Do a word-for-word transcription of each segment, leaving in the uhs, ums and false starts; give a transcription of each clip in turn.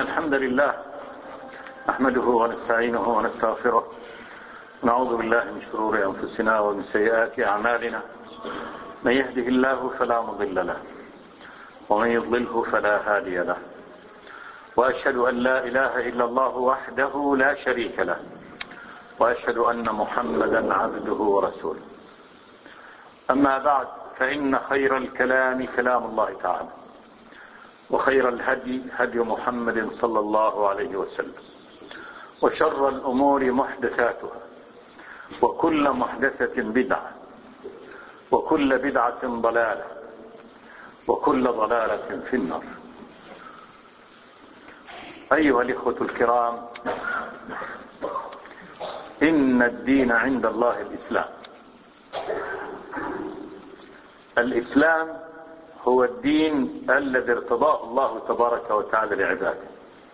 الحمد لله نحمده ونستعينه ونستغفره ونعوذ بالله من شرور أنفسنا ومن سيئات أعمالنا. من يهده الله فلا مضل له ومن يضلله فلا هادي له، وأشهد أن لا إله إلا الله وحده لا شريك له، وأشهد أن محمدا عبده ورسوله. أما بعد، فإن خير الكلام كلام الله تعالى، وخير الهدي هدي محمد صلى الله عليه وسلم، وشر الأمور محدثاتها، وكل محدثة بدعة، وكل بدعة ضلالة، وكل ضلالة في النار. أيها الإخوة الكرام، إن الدين عند الله الإسلام. الإسلام هو الدين الذي ارتضاه الله تبارك وتعالى لعباده.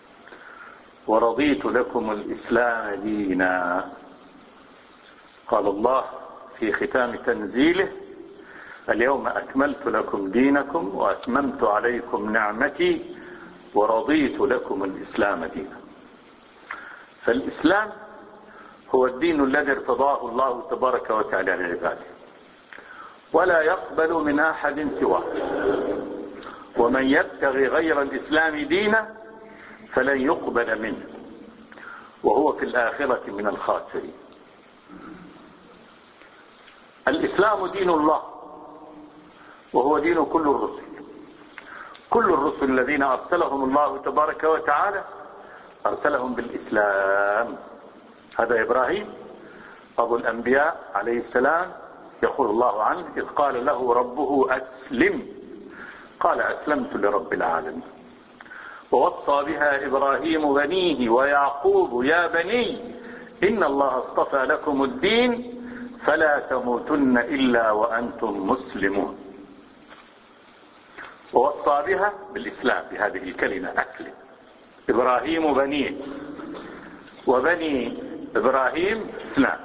ورضيت لكم الإسلام دينا، قال الله في ختام تنزيله: اليوم أكملت لكم دينكم وأتممت عليكم نعمتي ورضيت لكم الإسلام دينا. فالإسلام هو الدين الذي ارتضاه الله تبارك وتعالى لعباده، ولا يقبل من أحد سواه. ومن يبتغي غير الإسلام دينا فلن يقبل منه وهو في الآخرة من الخاسرين. الإسلام دين الله، وهو دين كل الرسل. كل الرسل الذين أرسلهم الله تبارك وتعالى أرسلهم بالإسلام. هذا إبراهيم أبو الأنبياء عليه السلام، يقول الله عنه: إذ قال له ربه أسلم قال أسلمت لرب العالمين. ووصى بها إبراهيم بنيه ويعقوب: يا بني إن الله اصطفى لكم الدين فلا تموتن إلا وأنتم مسلمون. ووصى بها بالإسلام، بهذه الكلمة أسلم، إبراهيم بنيه، وبني إبراهيم اثنان: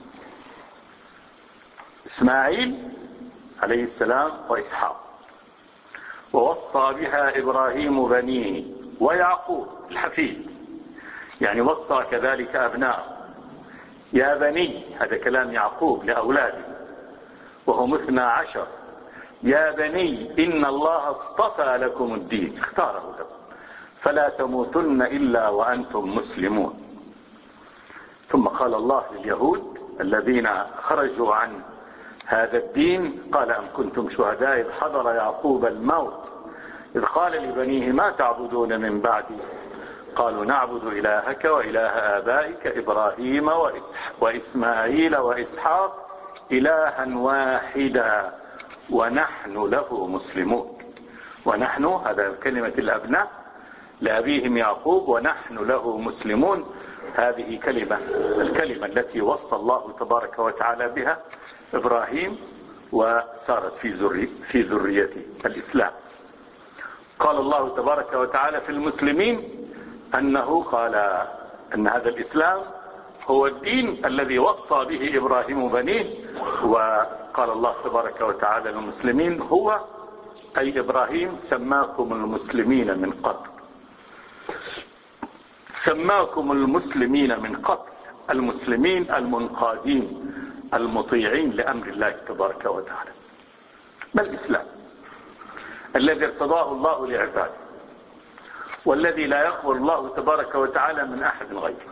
إسماعيل عليه السلام وإسحاق. ووصى بها إبراهيم بنيه ويعقوب الحفيد، يعني وصى كذلك أبناءه: يا بني، هذا كلام يعقوب لأولاده وهم اثنا عشر: يا بني إن الله اصطفى لكم الدين، اختاره لكم، فلا تموتن إلا وأنتم مسلمون. ثم قال الله لليهود الذين خرجوا عن هذا الدين: قال: أم كنتم شهداء إذ حضر يعقوب الموت إذ قال لبنيه ما تعبدون من بعدي قالوا نعبد إلهك وإله آبائك إبراهيم وإسماعيل وإسحاق إلها واحدا ونحن له مسلمون. ونحن، هذا كلمة الأبناء لأبيهم يعقوب، ونحن له مسلمون. هذه كلمة الكلمة التي وصى الله تبارك وتعالى بها إبراهيم، وسارت في ذري في ذريته الإسلام. قال الله تبارك وتعالى في المسلمين أنه قال أن هذا الإسلام هو الدين الذي وصى به إبراهيم بنيه. وقال الله تبارك وتعالى للمسلمين: هو أي إبراهيم سماكم المسلمين من قبل. سماكم المسلمين من قبل، المسلمين المنقادين المطيعين لأمر الله تبارك وتعالى. ما الإسلام الذي ارتضاه الله لعباده، والذي لا يقبل الله تبارك وتعالى من أحد غيره؟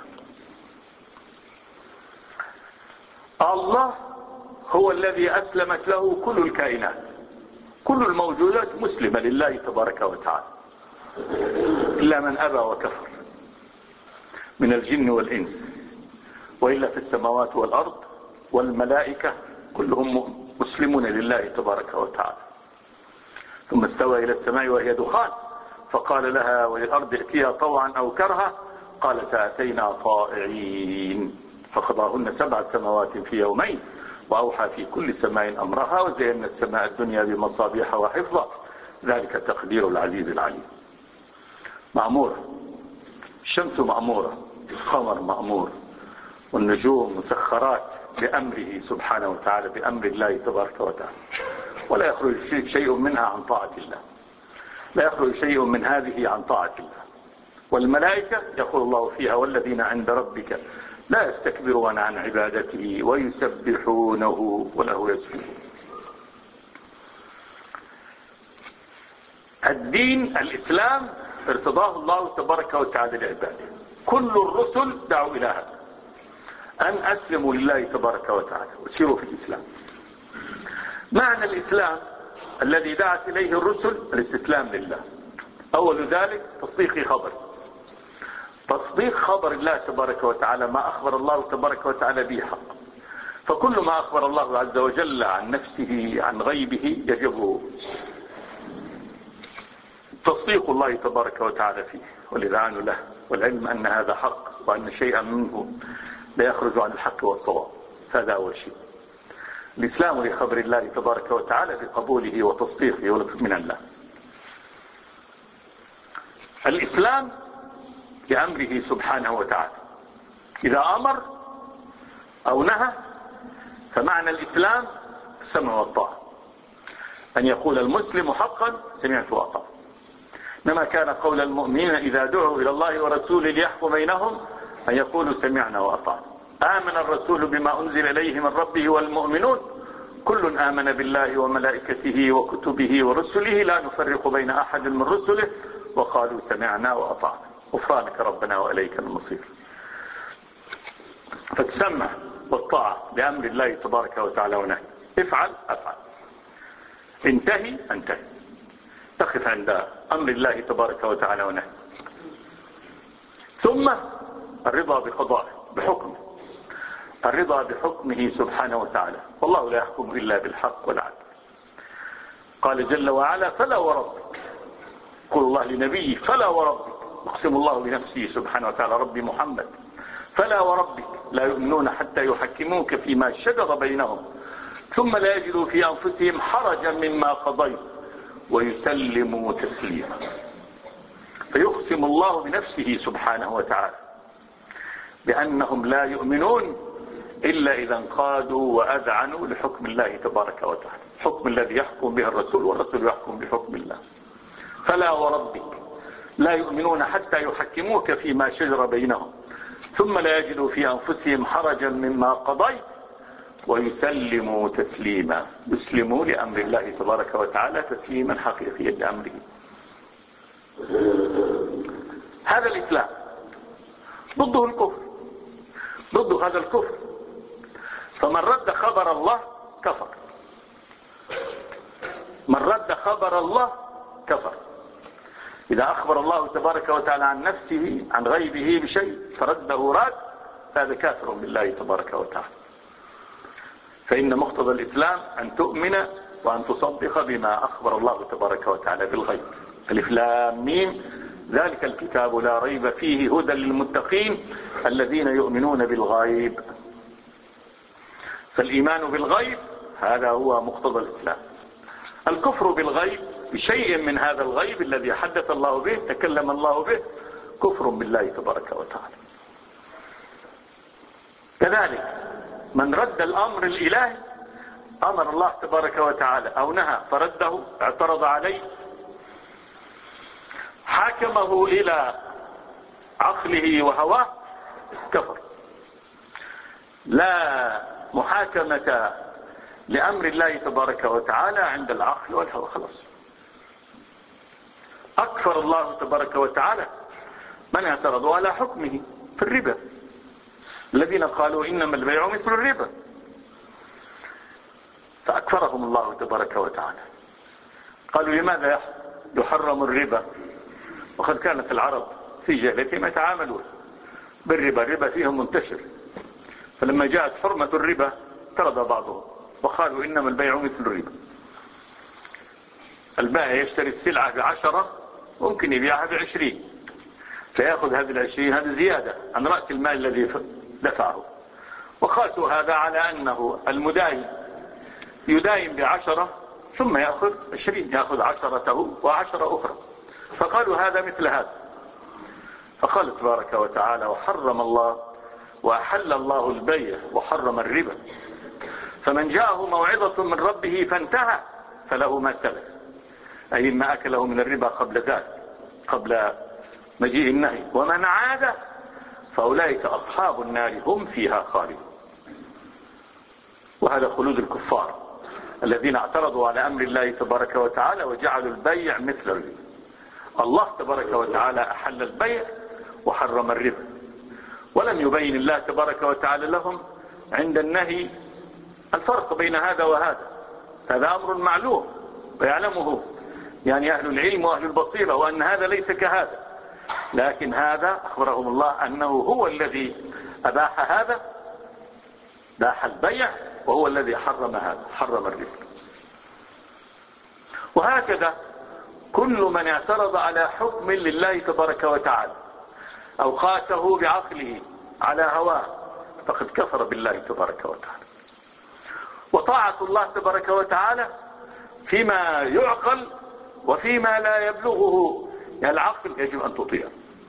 الله هو الذي أسلمت له كل الكائنات، كل الموجودات مسلمة لله تبارك وتعالى، إلا من أبى وكفر من الجن والإنس، وإلا في السماوات والأرض والملائكة كلهم مسلمون لله تبارك وتعالى. ثم استوى إلى السماء وهي دخان فقال لها وللأرض ائتيا طوعا أو كرها قالتا أتينا طائعين فقضاهن سبع سماوات في يومين وأوحى في كل سماء أمرها وزينا السماء الدنيا بمصابيح وحفظا ذلك تقدير العزيز العليم. مأمورة، الشمس مأمورة، القمر مأمور، والنجوم مسخرات بأمره سبحانه وتعالى، بأمر الله تبارك وتعالى، ولا يخرج شيء منها عن طاعة الله، لا يخرج شيء من هذه عن طاعة الله. والملائكة يقول الله فيها والذين عند ربك لا يستكبرون عن عبادته ويسبحونه وله يسجدون. الدين الإسلام ارتضاه الله تبارك وتعالى لعباده. كل الرسل دعوا إلى هذا، أن أسلموا لله تبارك وتعالى وسيروا في الإسلام. معنى الإسلام الذي دعت إليه الرسل الاستسلام لله. أول ذلك تصديق خبر تصديق خبر الله تبارك وتعالى، ما أخبر الله تبارك وتعالى به حق. فكل ما أخبر الله عز وجل عن نفسه عن غيبه يجب تصديق الله تبارك وتعالى فيه والإذعان له والعلم أن هذا حق وأن شيئا منه لا يخرج عن الحق والصواب. هذا أول شيء، الإسلام لخبر الله تبارك وتعالى بقبوله وتصديقه من الله. الإسلام لأمره سبحانه وتعالى، إذا أمر أو نهى فمعنى الإسلام السمع والطاعة، أن يقول المسلم حقا سمعت وأطعت. إنما كان قول المؤمنين إذا دعوا إلى الله ورسوله ليحكم بينهم أن يقولوا سمعنا وأطعنا. آمن الرسول بما أنزل إليه من ربه والمؤمنون كل آمن بالله وملائكته وكتبه ورسله لا نفرق بين أحد من رسله وقالوا سمعنا وأطعنا غفرانك ربنا وإليك المصير. فالسمع والطاعة لأمر الله تبارك وتعالى ونهي. افعل أفعل، انتهي انتهي، تقف عند أمر الله تبارك وتعالى ونهي. ثم الرضا بقضائه بحكمه، الرضا بحكمه سبحانه وتعالى، والله لا يحكم إلا بالحق والعدل. قال جل وعلا فلا وربك، قل الله لنبيه فلا وربك، يقسم الله بنفسه سبحانه وتعالى ربي محمد، فلا وربك لا يؤمنون حتى يحكموك فيما شجر بينهم ثم لا يجدوا في أنفسهم حرجا مما قضيت ويسلموا تسليما. فيقسم الله بنفسه سبحانه وتعالى بأنهم لا يؤمنون إلا إذا انقادوا وأذعنوا لحكم الله تبارك وتعالى، الحكم الذي يحكم به الرسول والرسول يحكم بحكم الله. فلا وربك لا يؤمنون حتى يحكموك فيما شجر بينهم ثم لا يجدوا في أنفسهم حرجا مما قضيت ويسلموا تسليما. يسلموا لأمر الله تبارك وتعالى تسليما حقيقيا لأمره. هذا الإسلام. ضده الكفر، ضد هذا الكفر. فمن رد خبر الله كفر، من رد خبر الله كفر. إذا أخبر الله تبارك وتعالى عن نفسه عن غيبه بشيء فرده راد، هذا كافر بالله تبارك وتعالى. فإن مقتضى الإسلام أن تؤمن وأن تصدق بما أخبر الله تبارك وتعالى بالغيب. ألف لام ميم ذلك الكتاب لا ريب فيه هدى للمتقين الذين يؤمنون بالغيب. فالإيمان بالغيب هذا هو مقتضى الإسلام. الكفر بالغيب بشيء من هذا الغيب الذي حدث الله به تكلم الله به كفر بالله تبارك وتعالى. كذلك من رد الأمر الإلهي، أمر الله تبارك وتعالى أو نهى فرده اعترض عليه حاكمه إلى عقله وهواه كفر. لا محاكمة لأمر الله تبارك وتعالى عند العقل والهوى، خلاص. أكفر الله تبارك وتعالى من اعترضوا على حكمه في الربا، الذين قالوا إنما البيع مثل الربا، فأكفرهم الله تبارك وتعالى. قالوا لماذا يحرم الربا وقد كانت العرب في جاهليتهم يتعاملون بالربا، الربا فيهم منتشر. فلما جاءت حرمة الربا اعترض بعضهم وقالوا إنما البيع مثل الربا. البائع يشتري السلعة بعشرة ممكن يبيعها بعشرين، فيأخذ هذه العشرين، هذه زيادة عن رأس المال الذي دفعه. وقاسوا هذا على أنه المداين يداين بعشرة ثم يأخذ عشرين، يأخذ عشرته وعشرة أخرى، فقالوا هذا مثل هذا. فقال تبارك وتعالى وحرم الله وأحل الله البيع وحرم الربا، فمن جاءه موعظة من ربه فانتهى فله ما سلف، أي ما أكله من الربا قبل ذلك، قبل مجيء النهي، ومن عاد فأولئك أصحاب النار هم فيها خالدون. وهذا خلود الكفار الذين اعترضوا على أمر الله تبارك وتعالى وجعلوا البيع مثل الربا. الله تبارك وتعالى أحل البيع وحرم الربا، ولم يبين الله تبارك وتعالى لهم عند النهي الفرق بين هذا وهذا. هذا أمر معلوم ويعلمه يعني أهل العلم وأهل البصيرة، وأن هذا ليس كهذا، لكن هذا أخبرهم الله أنه هو الذي أباح هذا، باح البيع، وهو الذي حرم هذا، حرم الربا. وهكذا كل من اعترض على حكم لله تبارك وتعالى أو قاسه بعقله على هواه فقد كفر بالله تبارك وتعالى. وطاعة الله تبارك وتعالى فيما يعقل وفيما لا يبلغه العقل يجب أن تطيع.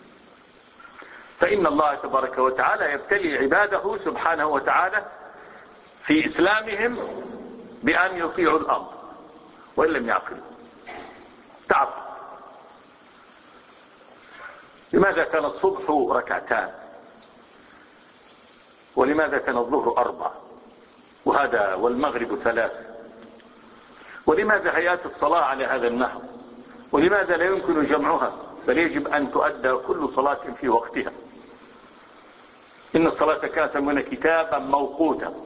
فإن الله تبارك وتعالى يبتلي عباده سبحانه وتعالى في إسلامهم بأن يطيعوا الأمر وإن لم يعقلوا. تعب. لماذا كان الصبح ركعتان؟ ولماذا كان الظهر أربع؟ وهذا والمغرب ثلاث؟ ولماذا هيئات الصلاة على هذا النحو؟ ولماذا لا يمكن جمعها، بل يجب أن تؤدى كل صلاة في وقتها؟ إن الصلاة كانت من كتابا موقوتا.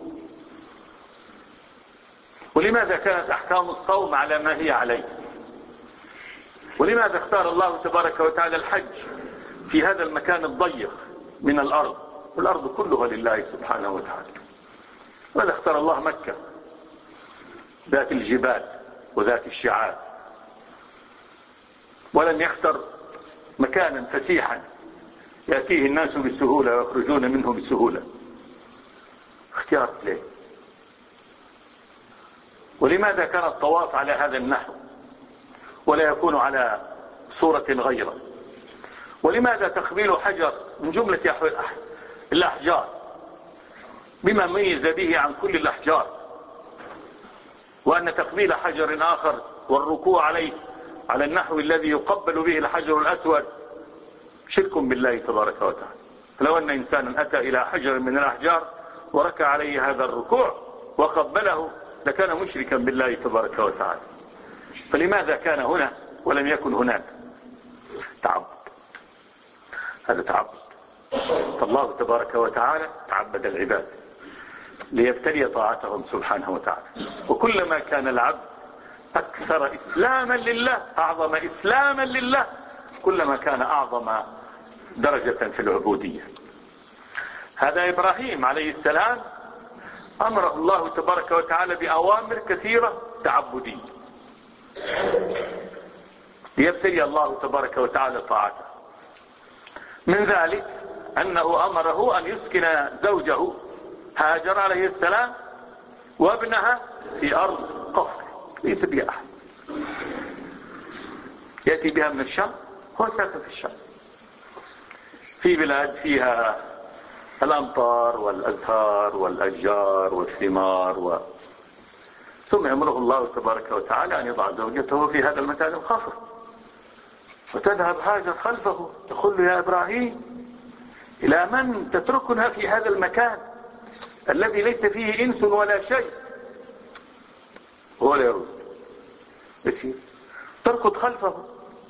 ولماذا كانت أحكام الصوم على ما هي عليه؟ ولماذا اختار الله تبارك وتعالى الحج في هذا المكان الضيق من الأرض، والأرض كلها لله سبحانه وتعالى؟ لماذا اختار الله مكة ذات الجبال وذات الشعاب، ولم يختر مكانا فسيحا يأتيه الناس بسهولة ويخرجون منه بسهولة؟ اختيار ليه؟ ولماذا كان الطواف على هذا النحو ولا يكون على صورة غيره؟ ولماذا تقبيل حجر من جملة الأحجار بما ميز به عن كل الأحجار، وأن تقبيل حجر آخر والركوع عليه على النحو الذي يقبل به الحجر الأسود شرك بالله تبارك وتعالى؟ فلو أن إنسانا أتى إلى حجر من الأحجار وركع عليه هذا الركوع وقبله لكان مشركا بالله تبارك وتعالى. فلماذا كان هنا ولم يكن هناك؟ تعبد. هذا تعبد. فالله تبارك وتعالى تعبد العباد ليبتلي طاعتهم سبحانه وتعالى. وكلما كان العبد أكثر إسلاما لله، أعظم إسلاما لله، كلما كان أعظم درجة في العبودية. هذا إبراهيم عليه السلام أمره الله تبارك وتعالى بأوامر كثيرة تعبدية ليبتلي الله تبارك وتعالى طاعته. من ذلك أنه أمره أن يسكن زوجه هاجر عليه السلام وابنها في أرض قفر ليس بها أحد، يأتي بها من الشام، هو ساكن في الشام في بلاد فيها الأمطار والأزهار والأشجار والثمار و... ثم يأمره الله تبارك وتعالى أن يضع زوجته في هذا المكان الخافر، وتذهب هاجر خلفه تقول له: يا إبراهيم، إلى من تتركنا في هذا المكان الذي ليس فيه إنس ولا شيء؟ هو لا يرد، يسير، تركض خلفه،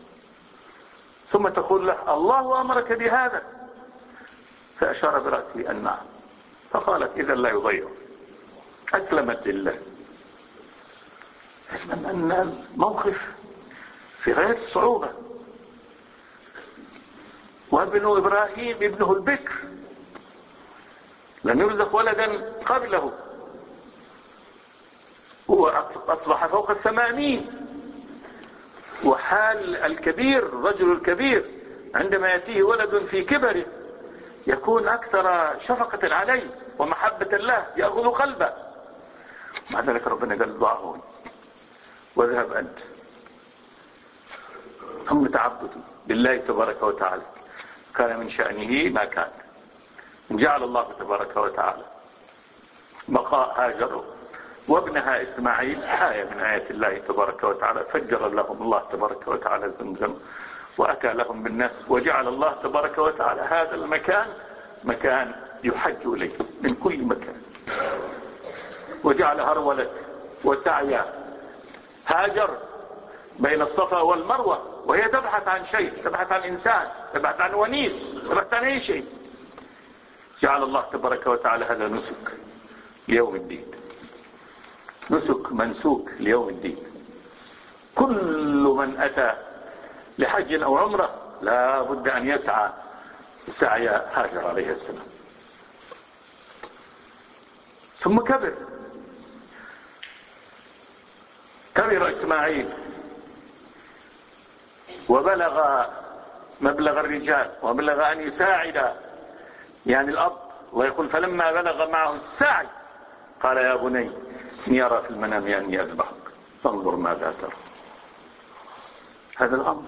ثم تقول له: الله أمرك بهذا؟ فأشار برأسه أن نعم. فقالت: إذا لا يضيع. أسلمت لله. أسلم أن الموقف في غاية الصعوبة، وابن إبراهيم ابنه البكر لم يرزق ولدا قبله، هو أصبح فوق الثمانين، وحال الكبير الرجل الكبير عندما يأتيه ولد في كبره يكون أكثر شفقة عليه ومحبة الله، يأخذ قلبه. مع ذلك ربنا قال: ضعه واذهب أنت. هم تعبدوا لله تبارك وتعالى، كان من شأنه ما كان. جعل الله تبارك وتعالى بقاء هاجر وابنها إسماعيل آية من آيات الله تبارك وتعالى، فجر لهم الله تبارك وتعالى زمزم وأتى لهم بالناس، وجعل الله تبارك وتعالى هذا المكان مكان يحج إليه من كل مكان، وجعل هرولة وسعي هاجر بين الصفا والمروة وهي تبحث عن شيء، تبحث عن إنسان، تبحث عن ونيس، تبحث عن أي شيء. جعل الله تبارك وتعالى هذا نسك ليوم الدين، نسك منسوك ليوم الدين. كل من أتى لحج أو عمرة لا بد أن يسعى سعي هاجر عليه السلام. ثم كبر كبر إسماعيل وبلغ مبلغ الرجال وبلغ أن يساعد يعني الأب، ويقول فلما بلغ معه السعي قال يا بني إني أرى في المنام أني أذبحك فانظر ماذا ترى. هذا الأمر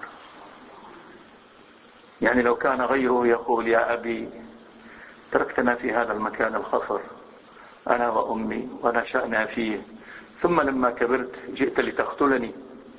يعني لو كان غيره يقول يا أبي تركتنا في هذا المكان الخفر أنا وأمي ونشأنا فيه، ثم لما كبرت جئت لتقتلني،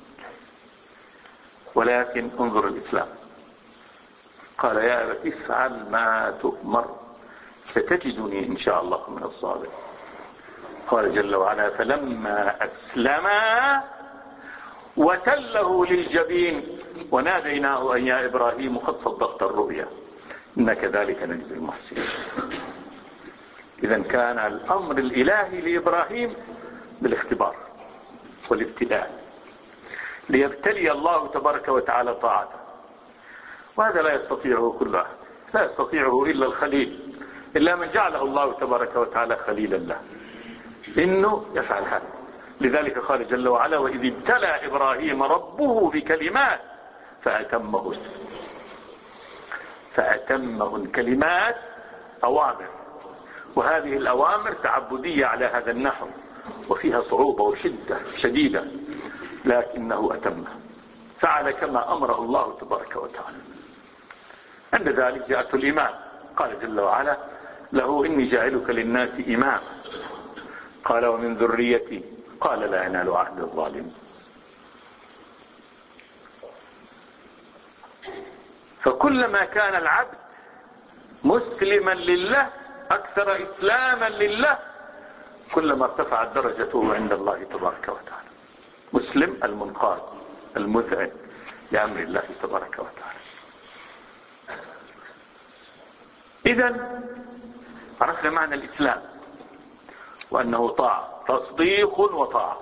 ولكن انظر الإسلام. قال يا أبت افعل ما تؤمر ستجدني إن شاء الله من الصابرين. قال جل وعلا فلما أسلما وتله للجبين وناديناه أن يا إبراهيم قد صدقت الرؤيا إن كذلك نجزي المحسنين. إذا كان الأمر الإلهي لإبراهيم بالاختبار والابتلاء ليبتلي الله تبارك وتعالى طاعته، وهذا لا يستطيعه كل أحد، لا يستطيعه إلا الخليل، إلا من جعله الله تبارك وتعالى خليلا له إنه يفعل هذا. لذلك قال جل وعلا وإذ ابتلى إبراهيم ربه بكلمات فأتمهن. فأتمهن كلمات أوامر، وهذه الأوامر تعبدية على هذا النحو وفيها صعوبة وشدة شديدة، لكنه أتمها فعل كما أمره الله تبارك وتعالى. عند ذلك جاءته الإمام، قال جل وعلا له إني جاعلك للناس إماما، قال ومن ذريتي، قال لا ينال عهد الظالمين. فكلما كان العبد مسلما لله أكثر إسلاما لله كلما ارتفعت درجته عند الله تبارك وتعالى. مسلم المنقاد المذعن لأمر الله تبارك وتعالى. إذن عرفنا معنى الإسلام وأنه طاعة، تصديق وطاعة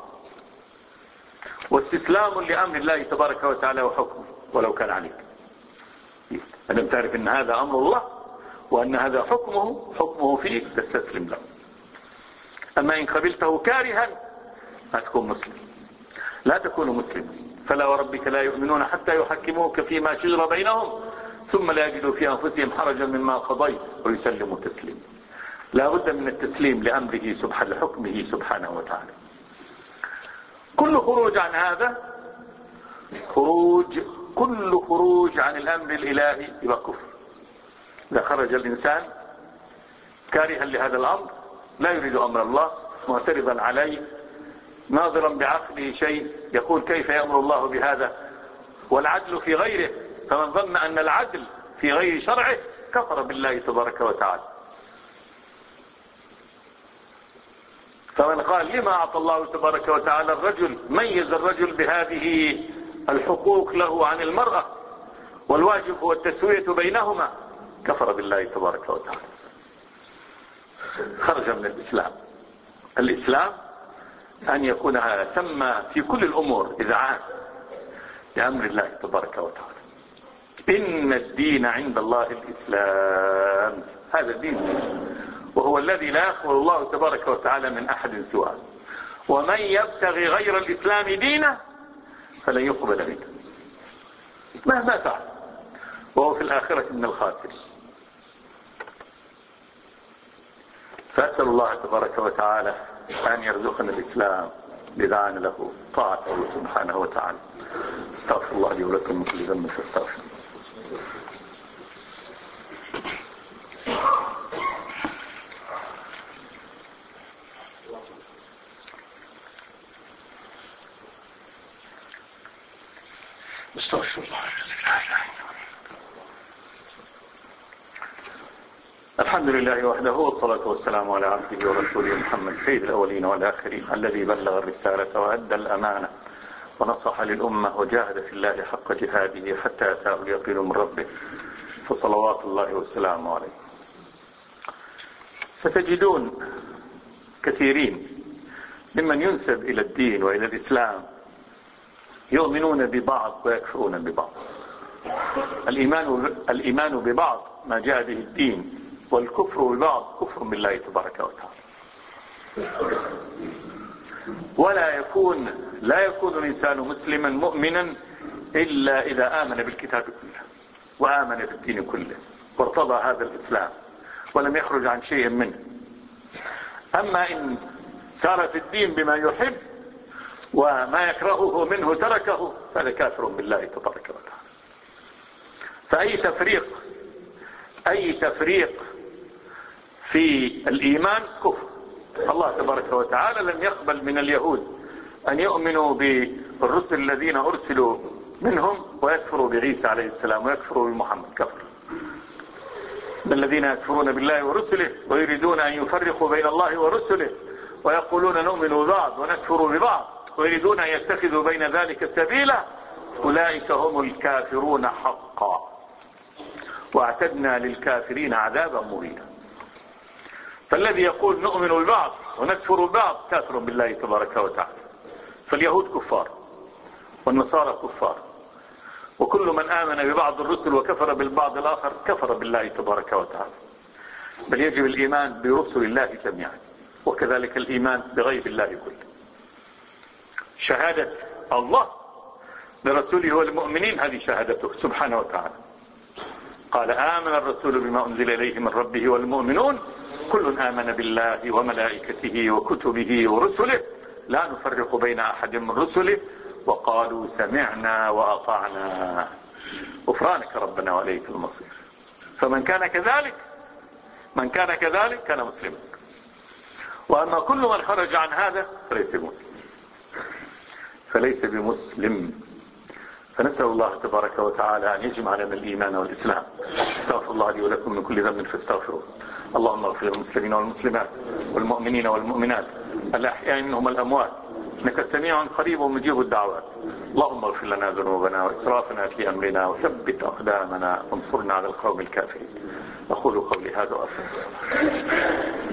واستسلام لأمر الله تبارك وتعالى وحكمه ولو كان عليك. ألم تعرف أن هذا أمر الله وأن هذا حكمه حكمه فيك تستسلم له. أما إن قبلته كارها لا تكون مسلم، لا تكون مسلما. فلا وربك لا يؤمنون حتى يحكموك فيما شجر بينهم ثم لا يجدوا في أنفسهم حرجا مما قضيت ويسلموا تسليما. لا بد من التسليم لأمره سبحانه لحكمه سبحانه وتعالى. كل خروج عن هذا خروج كل خروج عن الأمر الإلهي يبقى كفر. إذا خرج الإنسان كارها لهذا الأمر لا يريد أمر الله معترضا عليه ناظرا بعقله شيء يقول كيف يأمر الله بهذا والعدل في غيره، فمن ظن أن العدل في غير شرعه كفر بالله تبارك وتعالى. فمن قال لما أعطى الله تبارك وتعالى الرجل ميز الرجل بهذه الحقوق له عن المرأة والواجب هو التسوية بينهما كفر بالله تبارك وتعالى، خرج من الإسلام. الإسلام أن يكون تم في كل الأمور إذعان لأمر الله تبارك وتعالى. إن الدين عند الله الإسلام، هذا الدين وهو الذي لا يقبل الله تبارك وتعالى من أحد سواه، ومن يبتغي غير الإسلام دينه فلن يقبل منه مهما فعل وهو في الآخرة من الخاسرين. فأسأل الله تبارك وتعالى أن يرزقنا الإسلام لذعان له طاعته سبحانه وتعالى. استغفر الله لي ولكم من كل ذنب فاستغفر. استغفر الله. الحمد لله وحده، والصلاة والسلام على عبده ورسوله محمد سيد الأولين والآخرين، الذي بلغ الرسالة وأدى الأمانة ونصح للأمة وجاهد في الله حق جهاده حتى أتاه اليقين من ربه، فصلوات الله والسلام عليه. ستجدون كثيرين ممن ينسب إلى الدين وإلى الإسلام يؤمنون ببعض ويكفرون ببعض. الإيمان, الإيمان ببعض ما جاء به الدين، والكفر ببعض كفر بالله تبارك وتعالى. ولا يكون لا يكون الإنسان مسلما مؤمنا إلا إذا آمن بالكتاب كله وآمن بالدين كله وارتضى هذا الإسلام ولم يخرج عن شيء منه. أما إن سار في الدين بما يحب وما يكرهه منه تركه فهذا كافر بالله تبارك وتعالى. فأي تفريق أي تفريق في الإيمان كفر. الله تبارك وتعالى لم يقبل من اليهود أن يؤمنوا بالرسل الذين أرسلوا منهم ويكفروا بعيسى عليه السلام ويكفروا بمحمد. كفر. الذين يكفرون بالله ورسله ويريدون أن يفرقوا بين الله ورسله ويقولون نؤمن ببعض ونكفر ببعض ويريدون أن يتخذوا بين ذلك سبيلا، أولئك هم الكافرون حقا، واعتدنا للكافرين عذابا مهينا. فالذي يقول نؤمن ببعض ونكفر ببعض كافر بالله تبارك وتعالى. فاليهود كفار والنصارى كفار، وكل من آمن ببعض الرسل وكفر بالبعض الآخر كفر بالله تبارك وتعالى. بل يجب الإيمان برسل الله جميعا، وكذلك الإيمان بغيب الله كله. شهادة الله لرسوله والمؤمنين هذه شهادته سبحانه وتعالى. قال آمن الرسول بما أنزل إليه من ربه والمؤمنون كل آمن بالله وملائكته وكتبه ورسله لا نفرق بين أحد من رسله وقالوا سمعنا وأطعنا غفرانك ربنا وإليك المصير. فمن كان كذلك من كان كذلك كان مسلما. وأما كل من خرج عن هذا فليس بمسلم فليس بمسلم فنسأل الله تبارك وتعالى أن يجمع لنا الإيمان والإسلام. استغفر الله لي ولكم من كل ذنب فاستغفروه. اللهم اغفر للمسلمين والمسلمات والمؤمنين والمؤمنات الأحياء منهم الأموات، إنك سميع قريب ومجيب الدعوات. اللهم اغفر لنا ذنوبنا وإسرافنا في أمرنا وثبت أقدامنا وانصرنا على القوم الكافرين. أقول قولي هذا وأستغفر الله.